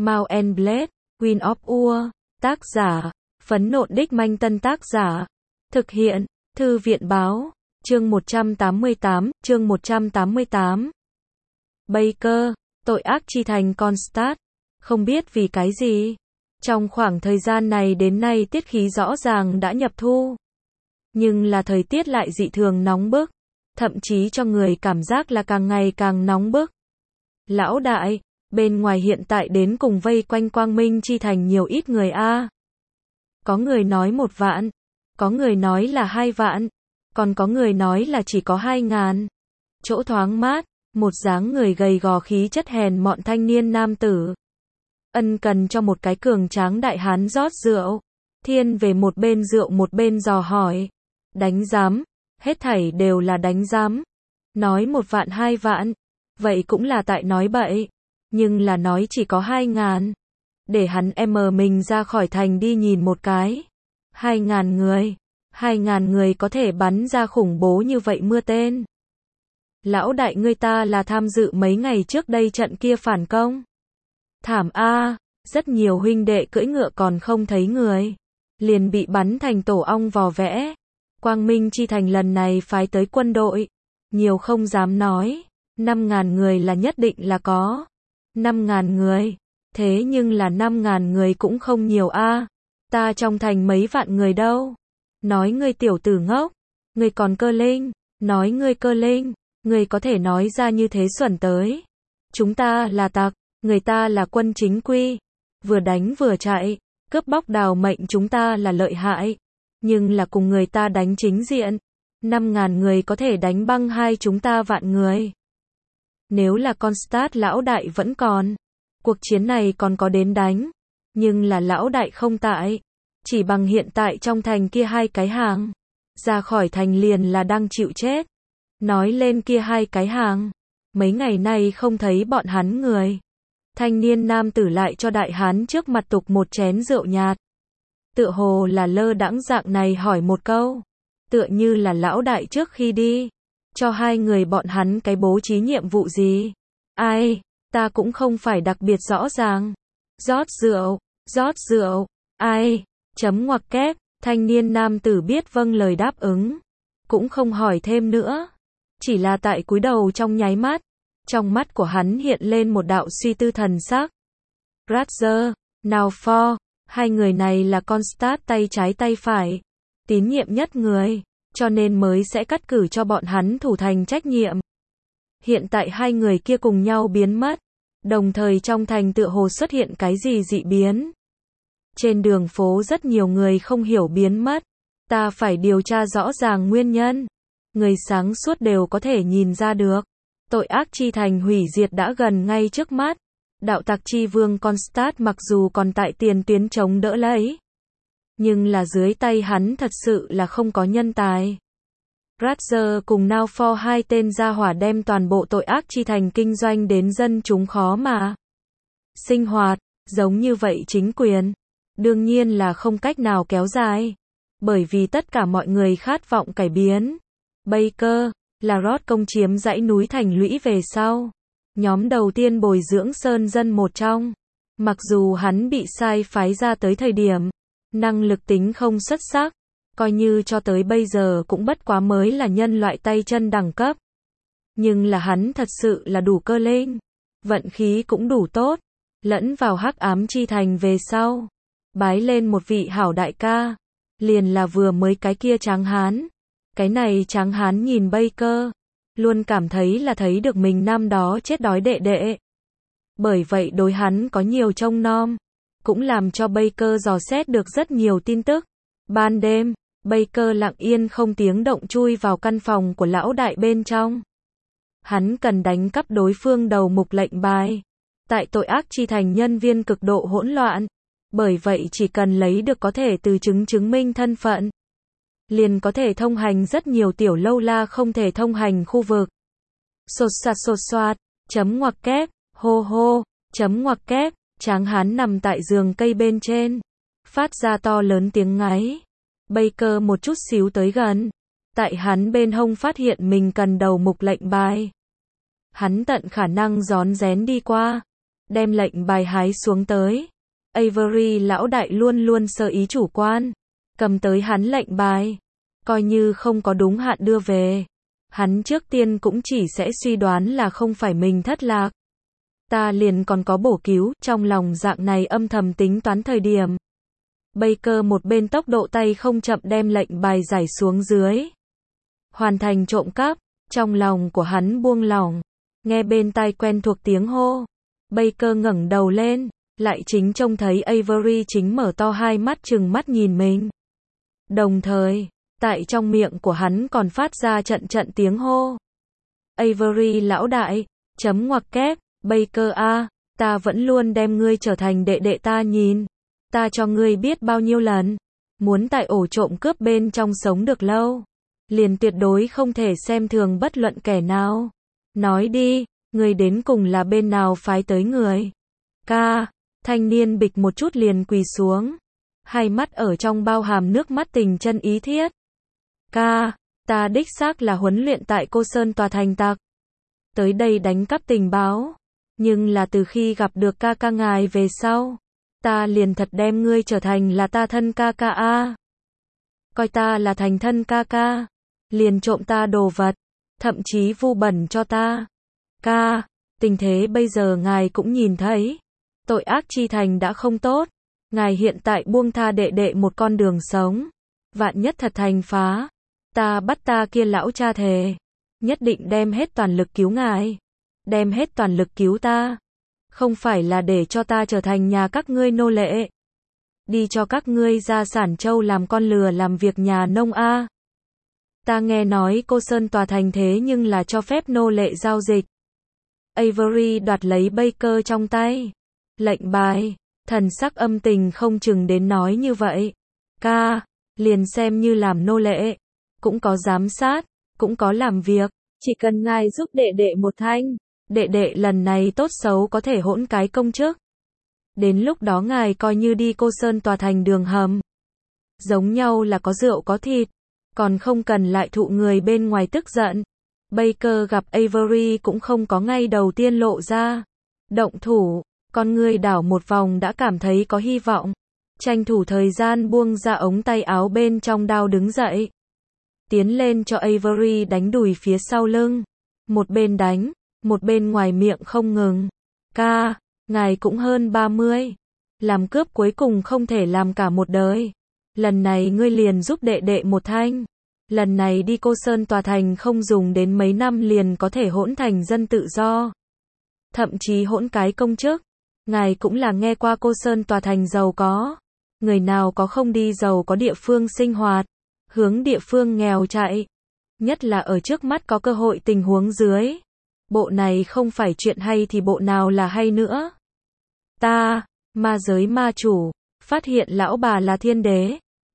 Mount and Blade, Queen of Ur, tác giả, Phấn Nộn Đích Manh Tân tác giả, thực hiện, Thư viện báo, chương 188, Baker, tội ác chi thành Kronstadt, không biết vì cái gì. Trong khoảng thời gian này đến nay tiết khí rõ ràng đã nhập thu. Nhưng là thời tiết lại dị thường nóng bức, thậm chí cho người cảm giác là càng ngày càng nóng bức. Lão đại, bên ngoài hiện tại đến cùng vây quanh Quang Minh chi thành nhiều ít người a. Có người nói 1 vạn, có người nói là 2 vạn, còn có người nói là chỉ có 2.000. Chỗ thoáng mát, một dáng người gầy gò khí chất hèn mọn thanh niên nam tử. Ân cần cho một cái cường tráng đại hán rót rượu. Thiên về một bên rượu một bên dò hỏi. Đánh giám, hết thảy đều là đánh giám. Nói 1 vạn 2 vạn, vậy cũng là tại nói bậy. Nhưng là nói chỉ có 2.000. Để hắn mình ra khỏi thành đi nhìn một cái. 2.000 người. 2.000 người có thể bắn ra khủng bố như vậy mưa tên. Lão đại ngươi ta là tham dự mấy ngày trước đây trận kia phản công. Thảm a, rất nhiều huynh đệ cưỡi ngựa còn không thấy người. Liền bị bắn thành tổ ong vò vẽ. Quang Minh chi thành lần này phái tới quân đội. Nhiều không dám nói. 5.000 người là nhất định là có. 5.000 người. Thế nhưng là 5.000 người cũng không nhiều a. Ta trong thành mấy vạn người đâu. Nói ngươi tiểu tử ngốc. Ngươi còn cơ linh. Nói ngươi cơ linh. Ngươi có thể nói ra như thế xuẩn tới. Chúng ta là tặc. Người ta là quân chính quy. Vừa đánh vừa chạy. Cướp bóc đào mệnh chúng ta là lợi hại. Nhưng là cùng người ta đánh chính diện. 5.000 người có thể đánh băng hai chúng ta vạn người. Nếu là Kronstadt lão đại vẫn còn. Cuộc chiến này còn có đến đánh. Nhưng là lão đại không tại. Chỉ bằng hiện tại trong thành kia 2 cái hàng. Ra khỏi thành liền là đang chịu chết. Nói lên kia 2 cái hàng. Mấy ngày nay không thấy bọn hắn người. Thanh niên nam tử lại cho đại hán trước mặt tục một chén rượu nhạt. Tựa hồ là lơ đãng dạng này hỏi một câu. Tựa như là lão đại trước khi đi. Cho 2 người bọn hắn cái bố trí nhiệm vụ gì. Ai, ta cũng không phải đặc biệt rõ ràng. Rót rượu, ai, chấm ngoặc kép, thanh niên nam tử biết vâng lời đáp ứng. Cũng không hỏi thêm nữa. Chỉ là tại cúi đầu trong nháy mắt. Trong mắt của hắn hiện lên một đạo suy tư thần sắc. Ratzer, Naufo, 2 người này là Kronstadt tay trái tay phải. Tín nhiệm nhất người. Cho nên mới sẽ cắt cử cho bọn hắn thủ thành trách nhiệm. Hiện tại 2 người kia cùng nhau biến mất. Đồng thời trong thành tựa hồ xuất hiện cái gì dị biến. Trên đường phố rất nhiều người không hiểu biến mất. Ta phải điều tra rõ ràng nguyên nhân. Người sáng suốt đều có thể nhìn ra được. Tội ác chi thành hủy diệt đã gần ngay trước mắt. Đạo tặc chi vương Kronstadt mặc dù còn tại tiền tuyến chống đỡ lấy. Nhưng là dưới tay hắn thật sự là không có nhân tài. Ratzer cùng Naufo 2 tên gia hỏa đem toàn bộ tội ác chi thành kinh doanh đến dân chúng khó mà sinh hoạt, giống như vậy chính quyền. Đương nhiên là không cách nào kéo dài. Bởi vì tất cả mọi người khát vọng cải biến. Baker, là Rod công chiếm dãy núi thành lũy về sau. Nhóm đầu tiên bồi dưỡng sơn dân một trong. Mặc dù hắn bị sai phái ra tới thời điểm. Năng lực tính không xuất sắc. Coi như cho tới bây giờ cũng bất quá mới là nhân loại tay chân đẳng cấp. Nhưng là hắn thật sự là đủ cơ linh. Vận khí cũng đủ tốt. Lẫn vào hắc ám chi thành về sau. Bái lên một vị hảo đại ca. Liền là vừa mới cái kia tráng hán. Cái này tráng hán nhìn Baker. Luôn cảm thấy là thấy được mình năm đó chết đói đệ đệ. Bởi vậy đối hắn có nhiều trông nom. Cũng làm cho Baker dò xét được rất nhiều tin tức. Ban đêm, Baker lặng yên không tiếng động chui vào căn phòng của lão đại bên trong. Hắn cần đánh cắp đối phương đầu mục lệnh bài. Tại tội ác chi thành nhân viên cực độ hỗn loạn. Bởi vậy chỉ cần lấy được có thể từ chứng minh thân phận. Liền có thể thông hành rất nhiều tiểu lâu la không thể thông hành khu vực. Sột soạt, chấm ngoặc kép, hô hô, chấm ngoặc kép, tráng hán nằm tại giường cây bên trên. Phát ra to lớn tiếng ngáy. Baker một chút xíu tới gần. Tại hắn bên hông phát hiện mình cần đầu mục lệnh bài. Hắn tận khả năng rón rén đi qua. đem lệnh bài hái xuống tới. Avery lão đại luôn luôn sơ ý chủ quan, cầm tới hắn lệnh bài, coi như không có đúng hạn đưa về. Hắn trước tiên cũng chỉ sẽ suy đoán là không phải mình thất lạc. Ta liền còn có bổ cứu, trong lòng dạng này âm thầm tính toán thời điểm. Baker một bên tốc độ tay không chậm đem lệnh bài giải xuống dưới. Hoàn thành trộm cắp, trong lòng của hắn buông lỏng, nghe bên tai quen thuộc tiếng hô. Baker ngẩng đầu lên, lại chính trông thấy Avery chính mở to hai mắt trừng mắt nhìn mình. Đồng thời, tại trong miệng của hắn còn phát ra trận trận tiếng hô. Avery lão đại, chấm ngoặc kép, Baker a, ta vẫn luôn đem ngươi trở thành đệ đệ ta nhìn. Ta cho ngươi biết bao nhiêu lần, muốn tại ổ trộm cướp bên trong sống được lâu, liền tuyệt đối không thể xem thường bất luận kẻ nào. Nói đi, ngươi đến cùng là bên nào phái tới người? Ca, thanh niên bịch một chút liền quỳ xuống, hai mắt ở trong bao hàm nước mắt tình chân ý thiết. Ca, ta đích xác là huấn luyện tại Cô Sơn tòa thành tặc, tới đây đánh cắp tình báo, nhưng là từ khi gặp được ca ca ngài về sau, ta liền thật đem ngươi trở thành là ta thân ca ca a. Coi ta là thành thân ca ca, liền trộm ta đồ vật, thậm chí vu bẩn cho ta. Ca, tình thế bây giờ ngài cũng nhìn thấy, tội ác chi thành đã không tốt, ngài hiện tại buông tha đệ đệ một con đường sống, vạn nhất thật thành phá, ta bắt ta kia lão cha thề, nhất định đem hết toàn lực cứu ngài, đem hết toàn lực cứu ta, không phải là để cho ta trở thành nhà các ngươi nô lệ, đi cho các ngươi ra Sản Châu làm con lừa làm việc nhà nông a. Ta nghe nói Cô Sơn tòa thành thế nhưng là cho phép nô lệ giao dịch. Avery đoạt lấy Baker trong tay lệnh bài, thần sắc âm tình không chừng đến nói như vậy. Ca, liền xem như làm nô lệ, cũng có giám sát, cũng có làm việc, chỉ cần ngài giúp đệ đệ một thanh, đệ đệ lần này tốt xấu có thể hỗn cái công chức. Đến lúc đó ngài coi như đi Cô Sơn tòa thành đường hầm, giống nhau là có rượu có thịt, còn không cần lại thụ người bên ngoài tức giận. Baker gặp Avery cũng không có ngay đầu tiên lộ ra động thủ, con người đảo một vòng đã cảm thấy có hy vọng, tranh thủ thời gian buông ra ống tay áo bên trong đao đứng dậy, tiến lên cho Avery đánh đùi phía sau lưng, một bên đánh, một bên ngoài miệng không ngừng. Ca, ngài cũng hơn 30, làm cướp cuối cùng không thể làm cả một đời, lần này ngươi liền giúp đệ đệ một thanh, lần này đi Cô Sơn tòa thành không dùng đến mấy năm liền có thể hỗn thành dân tự do, thậm chí hỗn cái công chức. Ngài cũng là nghe qua Cô Sơn tòa thành giàu có, người nào có không đi giàu có địa phương sinh hoạt, hướng địa phương nghèo chạy, nhất là ở trước mắt có cơ hội tình huống dưới. Bộ này không phải chuyện hay thì bộ nào là hay nữa. Ta, ma giới ma chủ, phát hiện lão bà là thiên đế,